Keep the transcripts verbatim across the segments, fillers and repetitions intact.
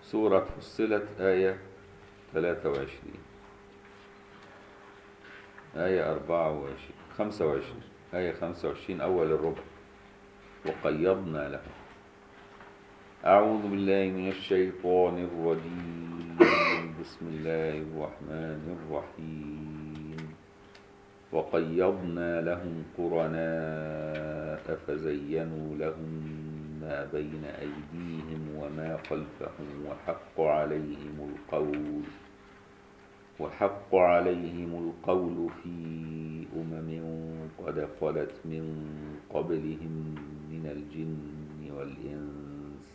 سورة فصلت آية ثلاثة وعشرين، آية أربعة وعشرين، خمسة وعشرين، آية خمسة وعشرين أول الربع. وقيضنا له. أعوذ بالله من الشيطان الرجيم. بسم الله الرحمن الرحيم. وقيضنا لهم قرناء فزينوا لهم ما بين أيديهم وما خلفهم وحق عليهم القول وحق عليهم القول في أمم قد خلت من قبلهم من الجن والإنس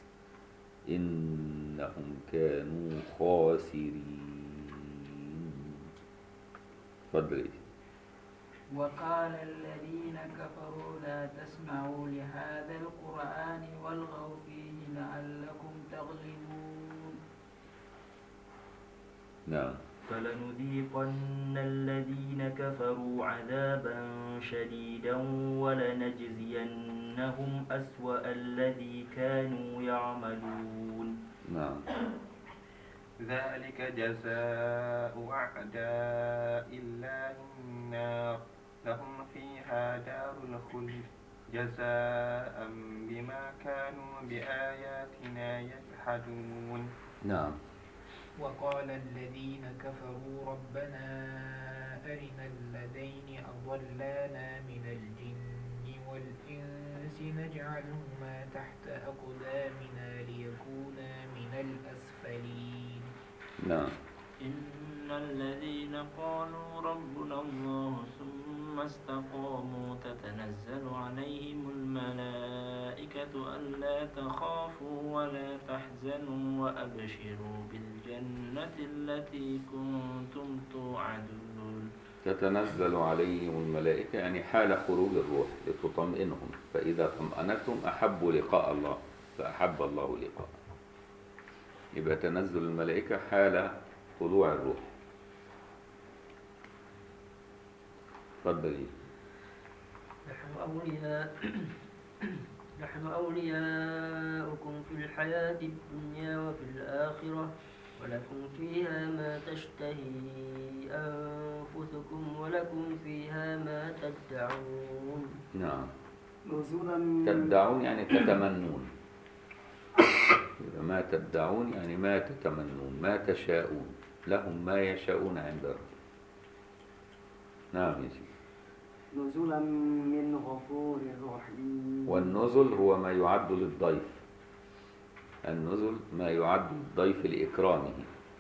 إنهم كانوا خاسرين. تفضل. وقال الذين كفروا لا تسمعوا لهذا القرآن والغوا فيه لعلكم تغلبون. نعم. فلنذيقن الذين كفروا عذابا شديدا ولنجزينهم أسوأ الذي كانوا يعملون. نعم. ذلك جزاء أعداء الله النار لهم فيها دار الخلد جزاء بما كانوا بآياتنا يجحدون. نعم. وقال الذين كفروا ربنا أرنا الذين أضلانا من الجن والإنس نجعلهما تحت أقدامنا ليكونا من الأسفلين. نعم. إن الذين قالوا ربنا الله ثم استقاموا تتنزل عليهم الملائكة ألا تخافوا ولا تحزنوا وأبشروا بالجنة التي كنتم توعدون. تتنزل عليهم الملائكة يعني حال خروج الروح لتطمئنهم، فإذا طمأنتهم أحبوا لقاء الله فأحب الله لقاء. يبقى تنزل الملائكة حال طلوع الروح. تفضلي. نحن أولياء نحن أولياؤكم في الحياة الدنيا وفي الآخرة ولكم فيها ما تشتهي أنفسكم ولكم فيها ما تدعون. نعم. نزلا تدعون يعني تتمنون. ما تدعون يعني ما تتمنون ما تشاءون، لهم ما يشاءون عند ربهم. نعم يا سيدي. نزلا من غفور رحيم. والنزل هو ما يعد للضيف. النزل ما يعد للضيف لإكرامه.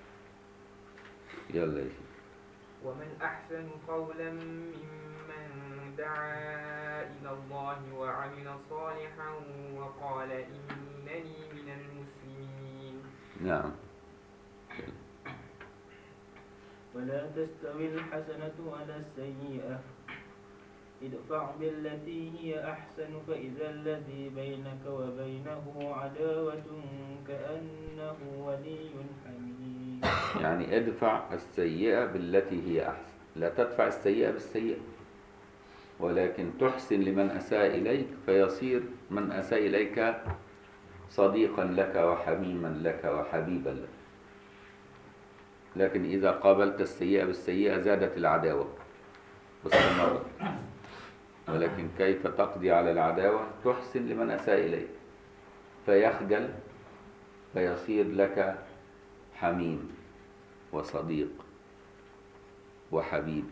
يلا يا سيدي. ومن أحسن قولا ممن دعا إلى الله وعمل صالحا وقال إنني من المسلمين. نعم. ولا تستوي الحسنة ولا السيئة ادفع بالتي هي أحسن فإذا الذي بينك وبينه عداوة كأنه ولي حميم. يعني ادفع السيئة بالتي هي أحسن، لا تدفع السيئة بالسيئة، ولكن تحسن لمن أساء إليك فيصير من أساء إليك صديقا لك وحميما لك وحبيبا لك. لكن إذا قابلت السيئة بالسيئة زادت العداوة واستمرت. ولكن كيف تقضي على العداوة؟ تحسن لمن أساء إليك فيخجل فيصير لك حميم وصديق وحبيب.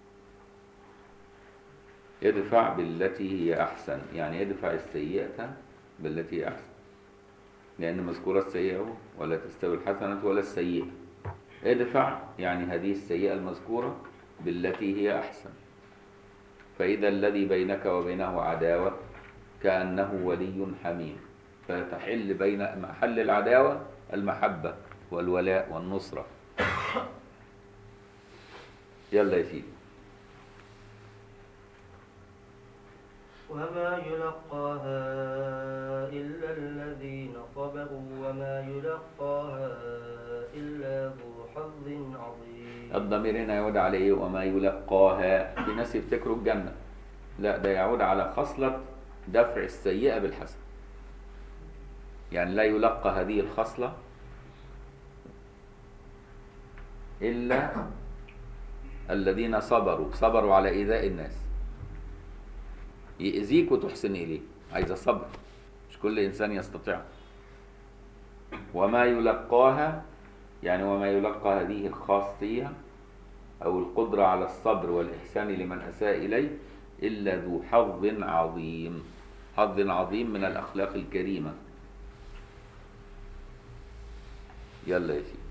ادفع بالتي هي أحسن يعني ادفع السيئة بالتي هي أحسن، لأن مذكورة السيئة ولا تستوي الحسنة ولا السيئة. ادفع يعني هذه السيئة المذكورة بالتي هي أحسن، فإذا الذي بينك وبينه عداوة كأنه ولي حميم، فتحل بين محل العداوة المحبة والولاء والنصرة. يلا يا سيدي. وما يلقاها إلا الذين صبروا وما يلقاها إلا ذو حظ عظيم. الضمير هنا يعود على إيه؟ وما يلقاها. في ناس يفتكروا الجنة، لا، ده يعود على خصلة دفع السيئة بالحسن. يعني لا يلقى هذه الخصلة إلا الذين صبروا صبروا على إيذاء الناس. يأذيك وتحسن إليه، عايز صبر، مش كل إنسان يستطيع. وما يلقاها يعني وما يلقى هذه الخاصية أو القدرة على الصبر والإحسان لمن أساء إليه إلا ذو حظ عظيم، حظ عظيم من الأخلاق الكريمة. يلا يا سيدي.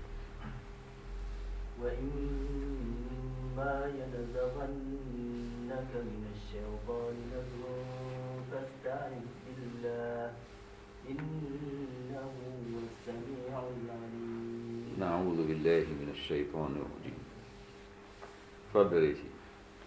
وإما ينزغنك من الشيطان نزغ فاستعذ بالله إنه هو السميع العليم. نعوذ بالله من الشيطان الرجيم. اتفضل يا سيدي.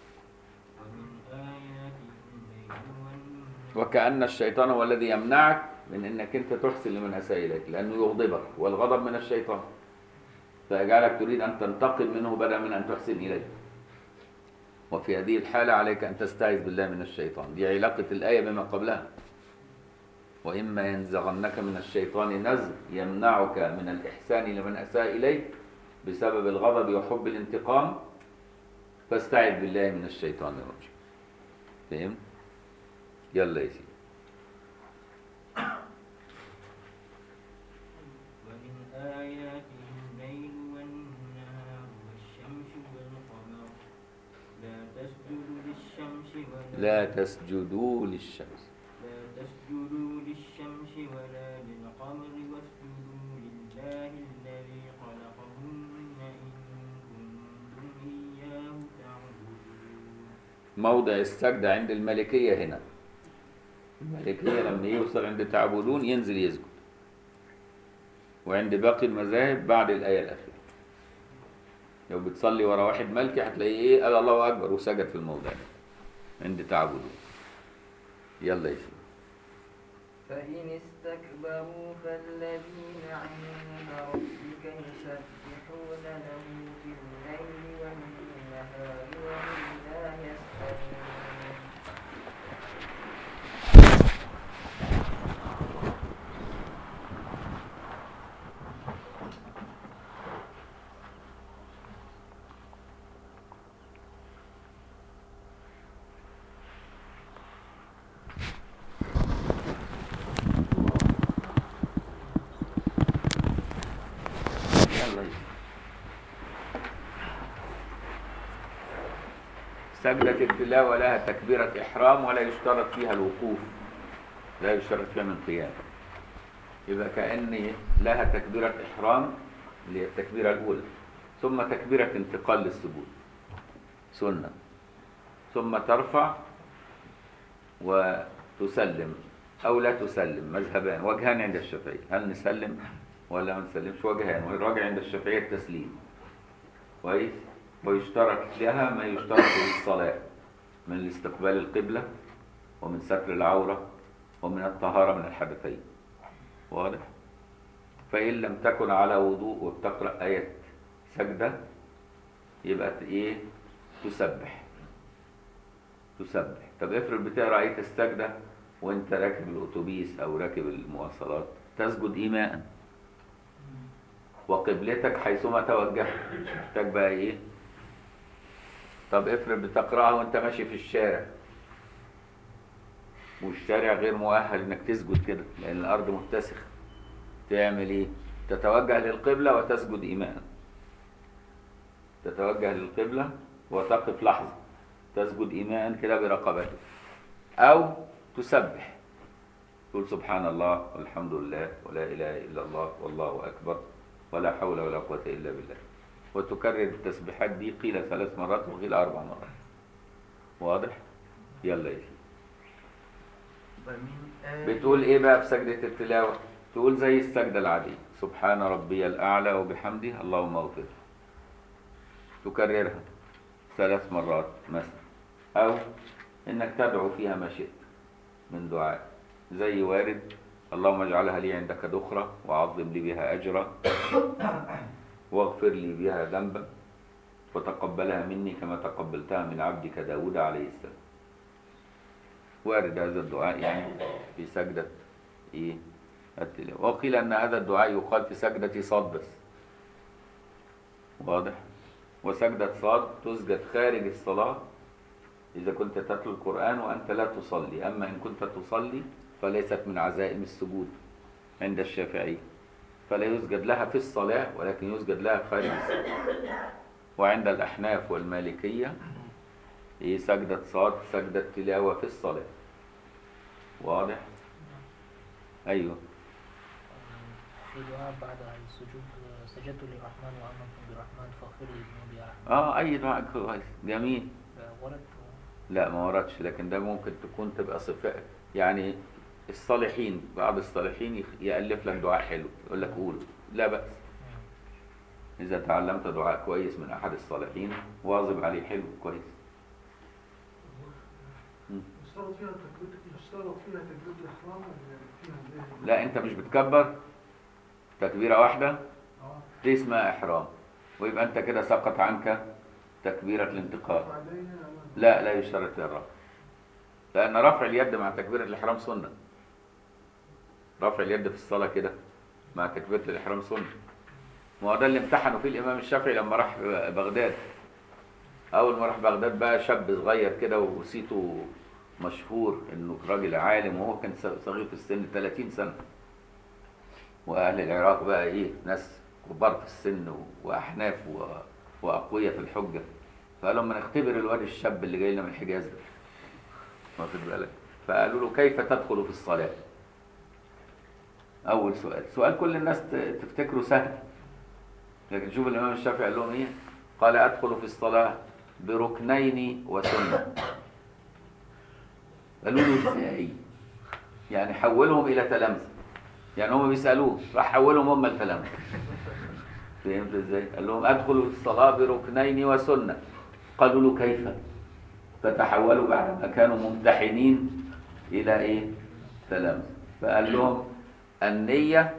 وكأن الشيطان هو الذي يمنعك من انك انت تحسن لمن اساء اليك، لانه يغضبك، والغضب من الشيطان، فيجعلك تريد ان تنتقم منه بدلا من ان تحسن اليه. وفي هذه الحالة عليك ان تستعيذ بالله من الشيطان. دي علاقة الآية بما قبلها. وإما ينزغنك من الشيطان نزغ يمنعك من الإحسان لمن أساء إليك بسبب الغضب وحب الانتقام، فاستعذ بالله من الشيطان الرجيم. فهمت؟ يلا يا سيدي. ومن آياته الليل والنهار والشمس والقمر لا تسجدوا للشمس ولا لا تسجدوا للشمس لا تسجدوا للشمس ولا للقمر واسجدوا لله الذي خلقهن إن كنتم إياه تعبدون. موضع السجدة عند المالكية هنا. المالكية لما يوصل عند تعبدون ينزل يسجد، وعند باقي المذاهب بعد الآية الأخيرة. لو بتصلي ورا واحد مالكي هتلاقيه إيه قال الله أكبر وسجد في الموضع ده عند تعبدون. يلا يا سيدي. فإن استكبروا فالذين عند ربك يسبحون له بالليل والنهار وهم لا يسأمون. سجدة التلاوة لها تكبيرة إحرام ولا يشترط فيها الوقوف، لا يشترط فيها من قيام. يبقى كأن لها تكبيرة إحرام اللي هي التكبيرة الأولى، ثم تكبيرة انتقال للسجود سنة، ثم ترفع وتسلم أو لا تسلم. مذهبان، وجهان عند الشافعية، هل نسلم ولا ما نسلمش؟ وجهان، والراجع عند الشافعية التسليم. كويس. ويشترط لها ما يشترط للصلاة من استقبال القبلة ومن ستر العورة ومن الطهارة من الحدثين. واضح؟ فإن لم تكن على وضوء وبتقرأ آية سجدة يبقى إيه؟ تسبح تسبح. طب افرض بتقرأ آية السجدة وانت راكب الأتوبيس أو راكب المواصلات، تسجد إيماء وقبلتك حيثما توجهت، مش محتاج بقى إيه؟ طب افرض بتقرأها وانت ماشي في الشارع والشارع غير مؤهل انك تسجد كده لان الارض متسخ، تعمل ايه؟ تتوجه للقبلة وتسجد ايماء. تتوجه للقبلة وتقف لحظة تسجد ايماء كده برقبتك، او تسبح تقول سبحان الله والحمد لله ولا اله الا الله والله اكبر ولا حول ولا قوة الا بالله، وتكرر التسبيحات دي قيل ثلاث مرات وقيل أربع مرات. واضح؟ يلا يا سيدي. بتقول إيه بقى في سجدة التلاوة؟ تقول زي السجدة العادية، سبحان ربي الأعلى وبحمده اللهم اغفر. تكررها ثلاث مرات مثلا، أو إنك تدعو فيها ما شئت من دعاء، زي وارد اللهم اجعلها لي عندك دخرة وعظم لي بها أجرا واغفر لي بها ذنبا وتقبلها مني كما تقبلتها من عبدك داود عليه السلام. وارد هذا الدعاء يعني في سجدة إيه؟ التلاوة. وقيل أن هذا الدعاء يقال في سجدة صاد بس. واضح؟ وسجدة صاد تسجد خارج الصلاة إذا كنت تتلو القرآن وأنت لا تصلي، أما إن كنت تصلي فليست من عزائم السجود عند الشافعي، فلا يسجد لها في الصلاة ولكن يسجد لها خارج الصلاة. وعند الأحناف والمالكية هي سجدة صاد سجدة تلاوة في الصلاة. واضح؟ أيوه. في دعاء بعد السجود سجدت للرحمن وآمنت بالرحمن فاغفر لي ذنوبي يا رحمن. آه أي دعاء كويس جميل. ورد؟ لا ما وردش، لكن ده ممكن تكون تبقى صفة، يعني الصالحين بعض الصالحين يخ- يألف لك دعاء حلو يقول لك قوله، لا بأس. إذا تعلمت دعاء كويس من أحد الصالحين واظب عليه حلو كويس. مم. يشترط فيها تكبير يشترط فيها تكبير الإحرام ولا فيها زي لا أنت مش بتكبر تكبيرة واحدة اه دي اسمها إحرام، ويبقى أنت كده سقط عنك تكبيرة الانتقال. وبعدين لا لا يشترط فيها الرفع، لأن رفع اليد مع تكبيرة الإحرام سنة. رفع اليد في الصلاة كده مع تكبيرة الإحرام سنة. ما هو ده اللي امتحنوا فيه الإمام الشافعي لما راح بغداد. أول ما راح بغداد بقى شاب صغير كده وصيته مشهور إنه راجل عالم، وهو كان صغير في السن ثلاثين سنة. وأهل العراق بقى إيه ناس كبار في السن وأحناف وأقوياء في الحجة، فقالوا لما نختبر الواد الشاب اللي جاي لنا من الحجاز ده، واخد بالك؟ فقالوا له كيف تدخل في الصلاة؟ أول سؤال، سؤال كل الناس تفتكره سهل، لكن شوف الإمام الشافعي قال لهم إيه؟ قال أدخل في الصلاة بركنين وسنة. قالوا له إزاي؟ يعني حولهم إلى تلامذة، يعني هم بيسألوه راح حولهم هم التلامذة. فهمت إزاي؟ قال لهم أدخل في الصلاة بركنين وسنة. قالوا له كيف؟ فتحولوا بعد ما كانوا ممتحنين إلى إيه؟ تلامذة. فقال لهم النية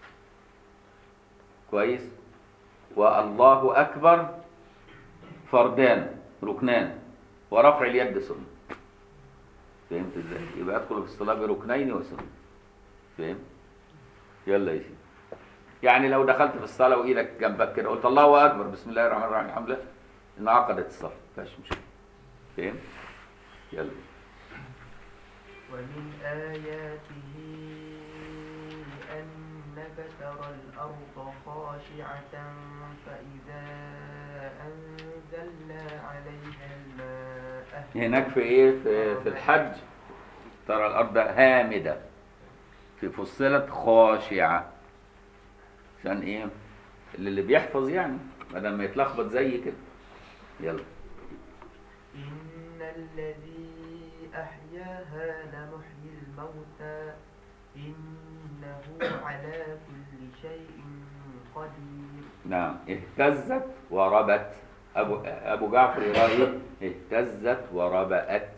كويس، والله أكبر فردان ركنان، ورفع اليد سنة. فهمت ازاي؟ يبقى ادخل في الصلاة بركنين وسنة. فهمت؟ يلا يا سيدي. يعني لو دخلت في الصلاة وإيدك جنبك كده قلت الله أكبر بسم الله الرحمن الرحيم الحمد لله، انعقدت الصلاة مفيهاش مشكلة. فهمت؟ يلا. ومن آياته أنك ترى الأرض خاشعة فإذا أنزلنا عليها الماء هناك في إيه؟ في, في الحج ترى الأرض هامدة، في فصلت خاشعة، عشان إيه؟ اللي بيحفظ يعني بدل ما يتلخبط زي كده. يلا. إن الذي أحياها لمحيي الموتى إنه على كل شيء قدير. نعم. اهتزت وربت. أبو, أبو جعفر يقول اهتزت وربأت.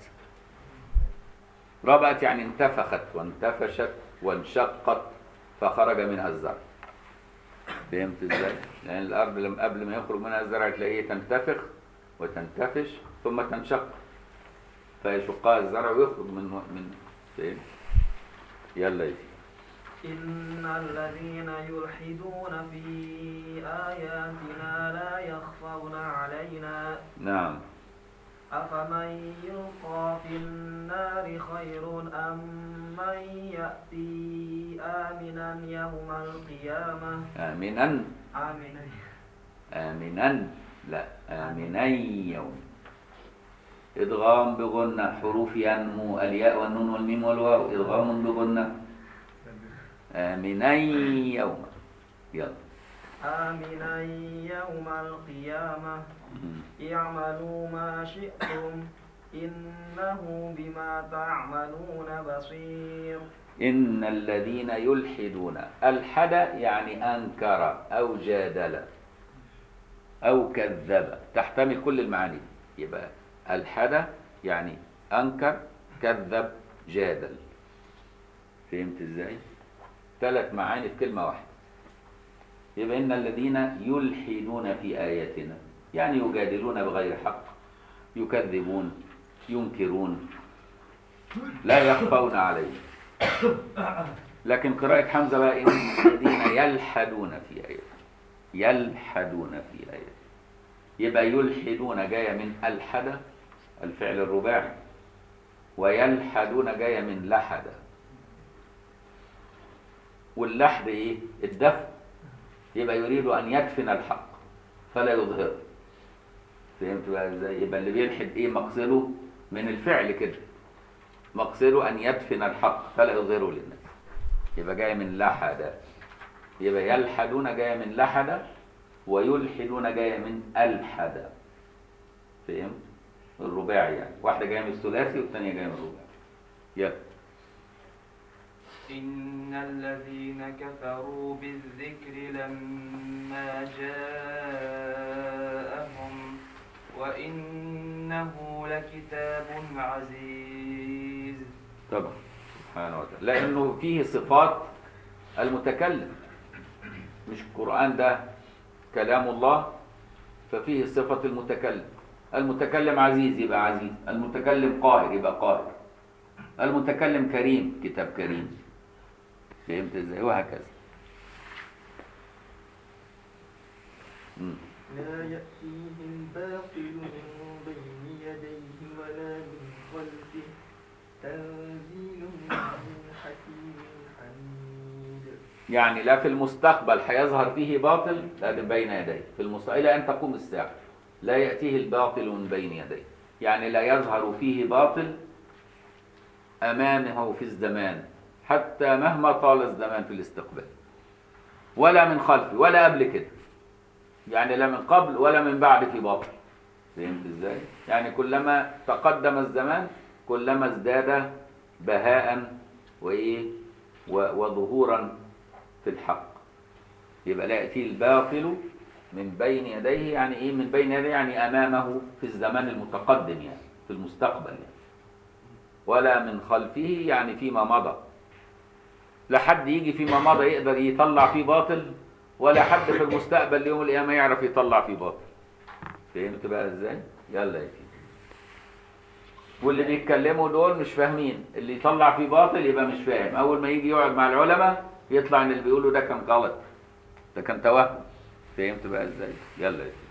ربأت يعني انتفخت وانتفشت وانشقت فخرج منها الزرع. فهمت ازاي؟ لأن الأرض لما قبل ما يخرج منها الزرع تلاقيه تنتفخ وتنتفش ثم تنشق، فيشقها الزرع ويخرج من من فين؟ يلا يا سيدي. إن الذين يلحدون في آياتنا لا يخفون علينا نعم. أفمن يلقى في النار خير أم من يأتي آمنا يوم القيامة. آمنا آمنا آمنا لا آمني يوم. إدغام بغنة، حروف ينمو، الياء والنون والميم والواو إدغام بغنة. آمني يوم. يلا. آمنا يوم القيامة اعملوا ما شئتم إنه بما تعملون بصير. إن الذين يلحدون، ألحد يعني أنكر أو جادل أو كذب، تحتمل كل المعاني. يبقى ألحد يعني أنكر كذب جادل. فهمت إزاي؟ ثلاث معاني في كلمة واحدة. يبقى إن الذين يلحدون في آياتنا يعني يجادلون بغير حق، يكذبون، ينكرون، لا يخفون عليه. لكن قراءة حمزة بقى إن الذين يلحدون في آياتنا، يلحدون في آياتنا يبقى يلحدون جاية من ألحد الفعل الرباعي، ويلحدون جاية من لحد. واللحد ايه؟ الدفن. يبقى يريد ان يدفن الحق فلا يظهر. فهمت بقى ازاي؟ يبقى اللي بيلحد ايه مقصده من الفعل كده، مقصده ان يدفن الحق فلا يظهره للناس. يبقى جاي من لحد. يبقى يلحدون جاي من لحد، ويلحدون جاي من الحد. فهمت؟ الرباعي يعني، واحده جايه من الثلاثي والثانيه جايه من الرباعي. يلا. إن الذين كفروا بالذكر لما جاءهم وإنه لكتاب عزيز. طبعا سبحانه وتعالى، لأنه فيه صفات المتكلم. مش القرآن ده كلام الله، ففيه صفة المتكلم. المتكلم عزيز يبقى عزيز، المتكلم قاهر يبقى قاهر، المتكلم كريم كتاب كريم. فهمت ازاي؟ وهكذا. مم. لا يأتيه الباطل من بين يديه ولا من خلفه تنزيل من حكيم حميد. يعني لا في المستقبل هيظهر فيه باطل، لا بين يديه في المستقبل إلى أن تقوم الساعة. لا يأتيه الباطل من بين يديه، يعني لا يظهر فيه باطل أمامه في الزمان حتى مهما طال الزمان في الاستقبال، ولا من خلفه ولا قبل كده. يعني لا من قبل ولا من بعد في باطل. فهمت ازاي؟ يعني كلما تقدم الزمان كلما ازداد بهاء وايه وظهورا في الحق. يبقى لا يأتي الباطل من بين يديه، يعني ايه من بين يديه؟ يعني امامه في الزمان المتقدم، يعني في المستقبل يعني. ولا من خلفه يعني فيما مضى. لا حد يجي فيما مضى يقدر يطلع فيه باطل، ولا حد في المستقبل يوم القيامة يعرف يطلع فيه باطل. فهمت بقى ازاي؟ يلا يا سيدي. واللي بيتكلموا دول مش فاهمين، اللي يطلع فيه باطل يبقى مش فاهم. اول ما يجي يقعد مع العلماء يطلع ان اللي بيقوله ده كان غلط، ده كان توهم. فهمت بقى ازاي؟ يلا يا سيدي.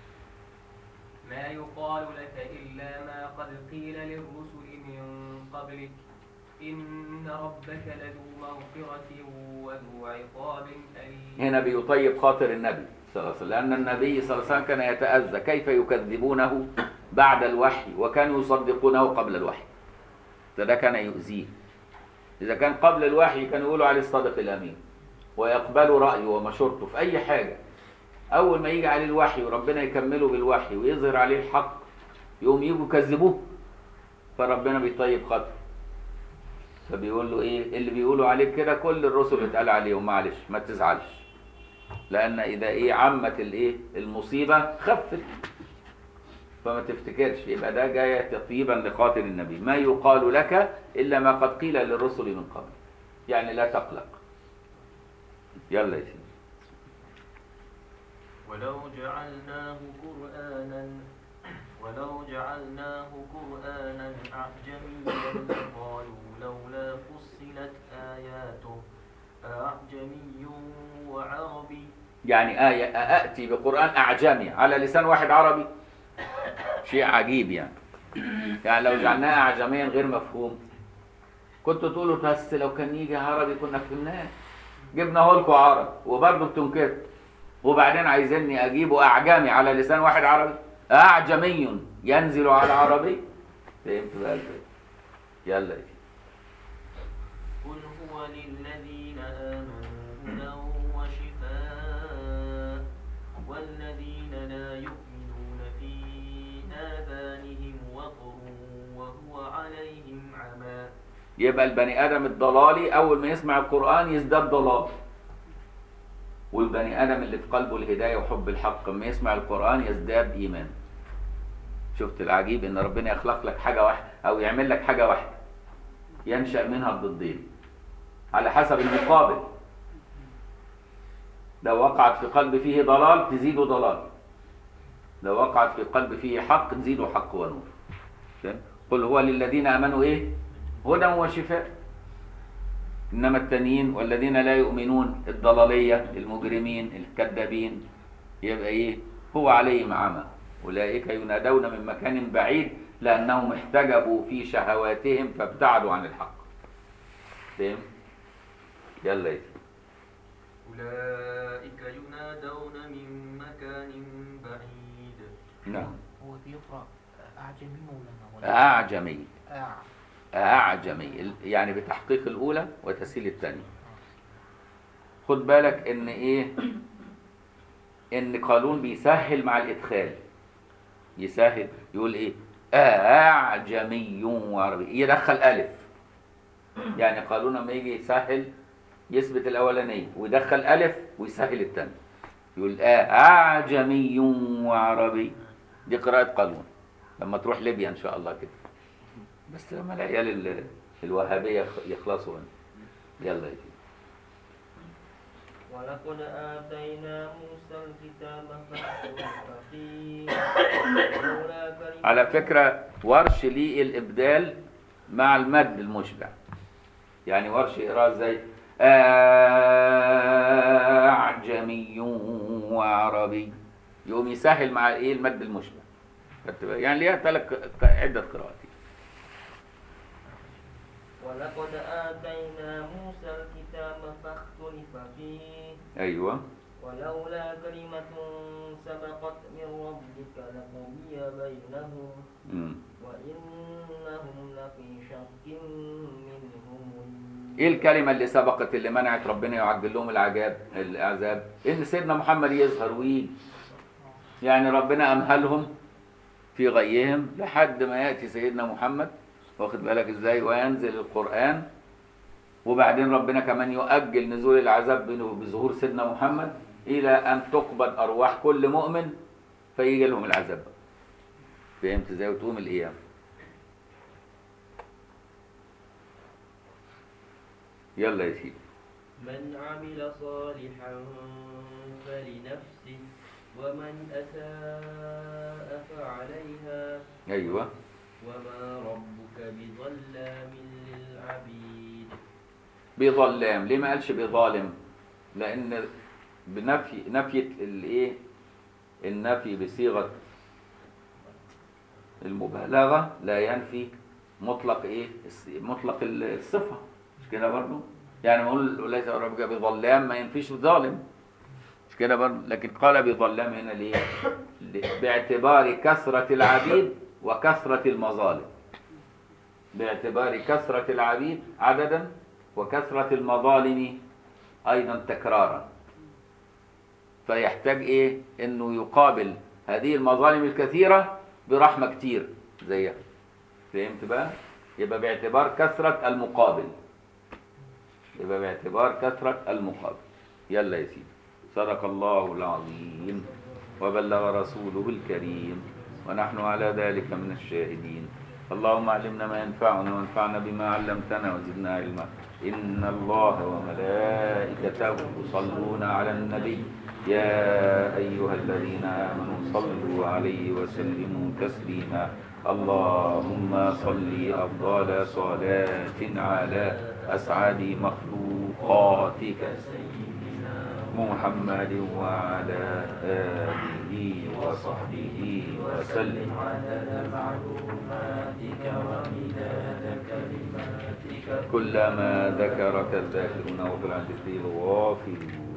ما يقال لك إلا ما قد قيل للرسل من قبلك إن ربك لذو مغفرة وذو عقاب أليم. هنا بيطيب خاطر النبي صلى الله عليه وسلم، لأن النبي صلى الله عليه وسلم كان يتأذى كيف يكذبونه بعد الوحي وكانوا يصدقونه قبل الوحي. فده كان يؤذيه. إذا كان قبل الوحي كانوا يقولوا عليه الصادق الأمين ويقبلوا رأيه ومشورته في أي حاجة. أول ما يجي عليه الوحي وربنا يكمله بالوحي ويظهر عليه الحق يقوم يجوا يكذبوه، فربنا بيطيب خاطر. فبيقول له ايه اللي بيقولوا عليك كده كل الرسل اتقال عليهم، معلش ما تزعلش، لان اذا ايه عمت الايه المصيبه خفت، فما تفتكرش. يبقى ده جايه تطيبا لخاطر النبي. ما يقال لك الا ما قد قيل للرسل من قبل، يعني لا تقلق. يلا يا سيدي. ولو جعلناه قرآنا ولو جعلناه قرآنا أعجميا لقالوا لولا فصلت آياته أعجمي وعربي. يعني آية أأتي بقرآن أعجمي على لسان واحد عربي؟ شيء عجيب يعني. يعني لو جعلناه أعجميا غير مفهوم كنتوا تقولوا بس لو كان يجي عربي كنا فهمناه. جبناه لكم عربي وبرضه بتنكروا، وبعدين عايزيني أجيبه أعجمي على لسان واحد عربي؟ أعجمي ينزل على عربي. فهمت بقى ازاي؟ يلا يا قل هو للذين آمنوا هدى وشفاء والذين لا يؤمنون في آذانهم وقر وهو عليهم عمى. يبقى البني آدم الضلالي أول ما يسمع القرآن يزداد ضلال، والبني آدم اللي في قلبه الهداية وحب الحق لما يسمع القرآن يزداد إيمان. شفت العجيب إن ربنا يخلق لك حاجة واحدة أو يعمل لك حاجة واحدة ينشأ منها الضدين على حسب المقابل. لو وقعت في قلب فيه ضلال تزيده ضلال، لو وقعت في قلب فيه حق تزيده حق ونور. قل هو للذين آمنوا إيه؟ هدى وشفاء. إنما التانيين والذين لا يؤمنون الضلالية المجرمين الكذابين يبقى إيه؟ هو عليهم عمى. أولئك ينادون من مكان بعيد لأنهم احتجبوا في شهواتهم فابتعدوا عن الحق. فهم؟ يلا يا سيدي. أولئك ينادون من مكان بعيد. نعم. هو بيقرأ أعجمي مولانا ولا أعجمي. أع أعجمي يعني بتحقيق الأولى وتسهيل الثانية. خد بالك إن إيه؟ إن قالون بيسهل مع الإدخال. يسهل يقول إيه؟ أعجمي وعربي، يدخل ألف. يعني قالون لما يجي يسهل يثبت الأولانية ويدخل ألف ويسهل الثانية. يقول أعجمي وعربي. دي قراءة قالون لما تروح ليبيا إن شاء الله كده. بس لما العيال الوهابية يخلصوا منه. يلا يا سيدي. ولقد آتينا موسى الكتاب فاختلف فيه لولا كلمة. على فكرة ورش ليه الإبدال مع المد المشبع. يعني ورش يقرأ ازاي؟ أعجمي وعربي، يقوم يسهل مع ايه المد المشبع. يعني ليها ثلاث عدة قراءات. ولقد آتينا موسى الكتاب فاختلف فيه. أيوة. ولولا كلمة سبقت من ربك لقضي بينهم مم. وإنهم لفي شك منه مريب. ايه الكلمة اللي سبقت اللي منعت ربنا يعجل لهم العذاب العذاب؟ ان سيدنا محمد يظهر ويجي. يعني ربنا امهلهم في غيهم لحد ما ياتي سيدنا محمد، واخد بالك ازاي، وينزل القرآن، وبعدين ربنا كمان يؤجل نزول العذاب بظهور سيدنا محمد الى ان تقبض ارواح كل مؤمن فيجي لهم العذاب. فهمت ازاي؟ وتقوم القيامة. يلا يا سيدي. من عمل صالحا فلنفسه ومن أساء فعليها. ايوه. وما ربك بظلام للعبيد. بظلام، ليه ما قالش بظالم؟ لان بنفي نفي الايه النفي بصيغه المبالغه لا ينفي مطلق ايه مطلق الصفه. مش كده برضه؟ يعني نقول ليس ربك بظلام ما ينفيش ظالم. مش كده برضه؟ لكن قال بظلام هنا ليه؟ باعتبار كثره العبيد وكثره المظالم. باعتبار كثره العبيد عددا وكثره المظالم ايضا تكرارا. فيحتاج ايه؟ انه يقابل هذه المظالم الكثيره برحمه كتير زيها. فهمت بقى؟ يبقى باعتبار كثره المقابل. يبقى باعتبار كثره المقابل. يلا يا سيدي. صدق الله العظيم وبلغ رسوله الكريم ونحن على ذلك من الشاهدين. اللهم علمنا ما ينفعنا وانفعنا بما علمتنا وزدنا علما. إن الله وملائكته يصلون على النبي يا أيها الذين آمنوا صلوا عليه وسلموا تسليما. اللهم صل أفضل صلاة على أسعد مخلوقاتك سيدنا محمد وعلى آله وصحبه وسلم عدد معلوماتك ومداد كلماتك كلما ذكرك الذاكرون وفي العدد الغافلون.